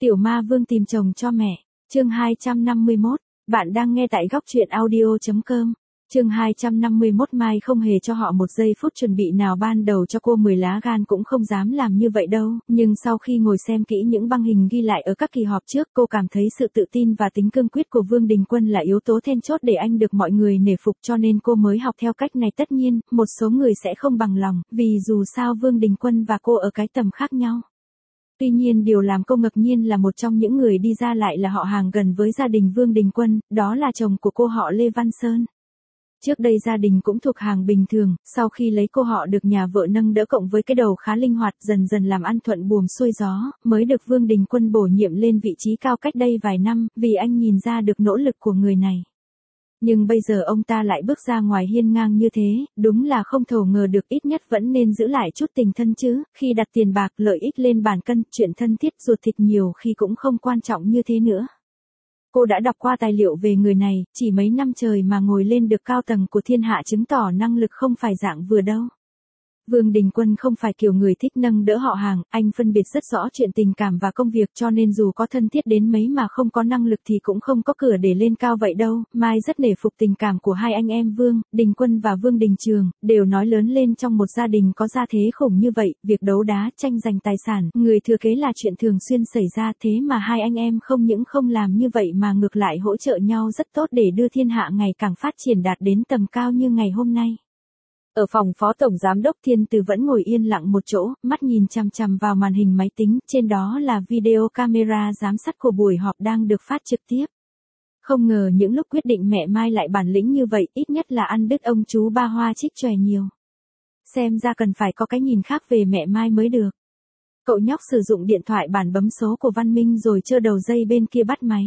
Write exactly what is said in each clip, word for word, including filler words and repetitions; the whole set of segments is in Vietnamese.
Tiểu Ma Vương tìm chồng cho mẹ, chương hai trăm năm mươi mốt, bạn đang nghe tại góc truyện audio.com. Chương hai trăm năm mươi mốt Mai không hề cho họ một giây phút chuẩn bị nào, ban đầu cho cô mười lá gan cũng không dám làm như vậy đâu, nhưng sau khi ngồi xem kỹ những băng hình ghi lại ở các kỳ họp trước, cô cảm thấy sự tự tin và tính cương quyết của Vương Đình Quân là yếu tố then chốt để anh được mọi người nể phục, cho nên cô mới học theo cách này. Tất nhiên, một số người sẽ không bằng lòng, vì dù sao Vương Đình Quân và cô ở cái tầm khác nhau. Tuy nhiên điều làm cô ngạc nhiên là một trong những người đi ra lại là họ hàng gần với gia đình Vương Đình Quân, đó là chồng của cô, họ Lê Văn Sơn. Trước đây gia đình cũng thuộc hàng bình thường, sau khi lấy cô họ được nhà vợ nâng đỡ cộng với cái đầu khá linh hoạt, dần dần làm ăn thuận buồm xuôi gió, mới được Vương Đình Quân bổ nhiệm lên vị trí cao cách đây vài năm, vì anh nhìn ra được nỗ lực của người này. Nhưng bây giờ ông ta lại bước ra ngoài hiên ngang như thế, đúng là không thổ ngờ được, ít nhất vẫn nên giữ lại chút tình thân chứ, khi đặt tiền bạc lợi ích lên bàn cân, chuyện thân thiết ruột thịt nhiều khi cũng không quan trọng như thế nữa. Cô đã đọc qua tài liệu về người này, chỉ mấy năm trời mà ngồi lên được cao tầng của thiên hạ chứng tỏ năng lực không phải dạng vừa đâu. Vương Đình Quân không phải kiểu người thích nâng đỡ họ hàng, anh phân biệt rất rõ chuyện tình cảm và công việc, cho nên dù có thân thiết đến mấy mà không có năng lực thì cũng không có cửa để lên cao vậy đâu. Mai rất nể phục tình cảm của hai anh em Vương Đình Quân và Vương Đình Trường, đều nói lớn lên trong một gia đình có gia thế khủng như vậy, việc đấu đá tranh giành tài sản, người thừa kế là chuyện thường xuyên xảy ra, thế mà hai anh em không những không làm như vậy mà ngược lại hỗ trợ nhau rất tốt để đưa thiên hạ ngày càng phát triển đạt đến tầm cao như ngày hôm nay. Ở phòng phó tổng giám đốc Thiên Từ vẫn ngồi yên lặng một chỗ, mắt nhìn chằm chằm vào màn hình máy tính, trên đó là video camera giám sát của buổi họp đang được phát trực tiếp. Không ngờ những lúc quyết định mẹ Mai lại bản lĩnh như vậy, ít nhất là ăn đứt ông chú ba hoa trích chòe nhiều. Xem ra cần phải có cái nhìn khác về mẹ Mai mới được. Cậu nhóc sử dụng điện thoại bàn bấm số của Văn Minh rồi chơ đầu dây bên kia bắt máy.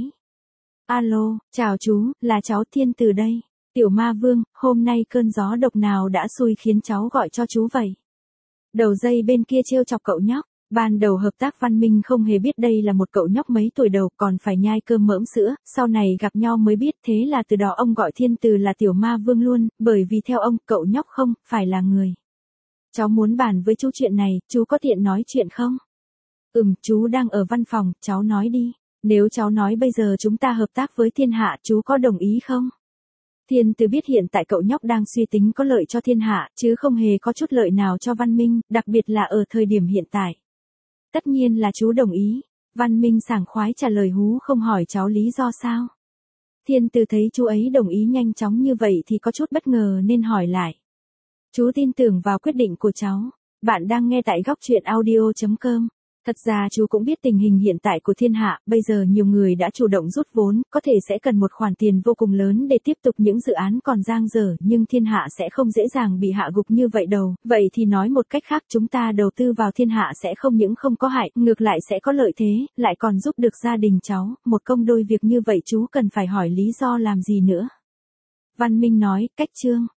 Alo, chào chú, là cháu Thiên Từ đây. Tiểu Ma Vương, hôm nay cơn gió độc nào đã xui khiến cháu gọi cho chú vậy? Đầu dây bên kia trêu chọc cậu nhóc. Ban đầu hợp tác Văn Minh không hề biết đây là một cậu nhóc mấy tuổi đầu, còn phải nhai cơm mỡm sữa, sau này gặp nhau mới biết, thế là từ đó ông gọi Thiên Từ là Tiểu Ma Vương luôn, bởi vì theo ông, cậu nhóc không phải là người. Cháu muốn bàn với chú chuyện này, chú có tiện nói chuyện không? Ừm, chú đang ở văn phòng, cháu nói đi. Nếu cháu nói bây giờ chúng ta hợp tác với thiên hạ, chú có đồng ý không? Thiên Từ biết hiện tại cậu nhóc đang suy tính có lợi cho thiên hạ, chứ không hề có chút lợi nào cho Văn Minh, đặc biệt là ở thời điểm hiện tại. Tất nhiên là chú đồng ý. Văn Minh sảng khoái trả lời hú không hỏi cháu lý do sao. Thiên Từ thấy chú ấy đồng ý nhanh chóng như vậy thì có chút bất ngờ nên hỏi lại. Chú tin tưởng vào quyết định của cháu. Bạn đang nghe tại góc truyện audio.com. Thật ra chú cũng biết tình hình hiện tại của thiên hạ, bây giờ nhiều người đã chủ động rút vốn, có thể sẽ cần một khoản tiền vô cùng lớn để tiếp tục những dự án còn dang dở, nhưng thiên hạ sẽ không dễ dàng bị hạ gục như vậy đâu. Vậy thì nói một cách khác, chúng ta đầu tư vào thiên hạ sẽ không những không có hại, ngược lại sẽ có lợi thế, lại còn giúp được gia đình cháu, một công đôi việc như vậy chú cần phải hỏi lý do làm gì nữa. Văn Minh nói, cách chương.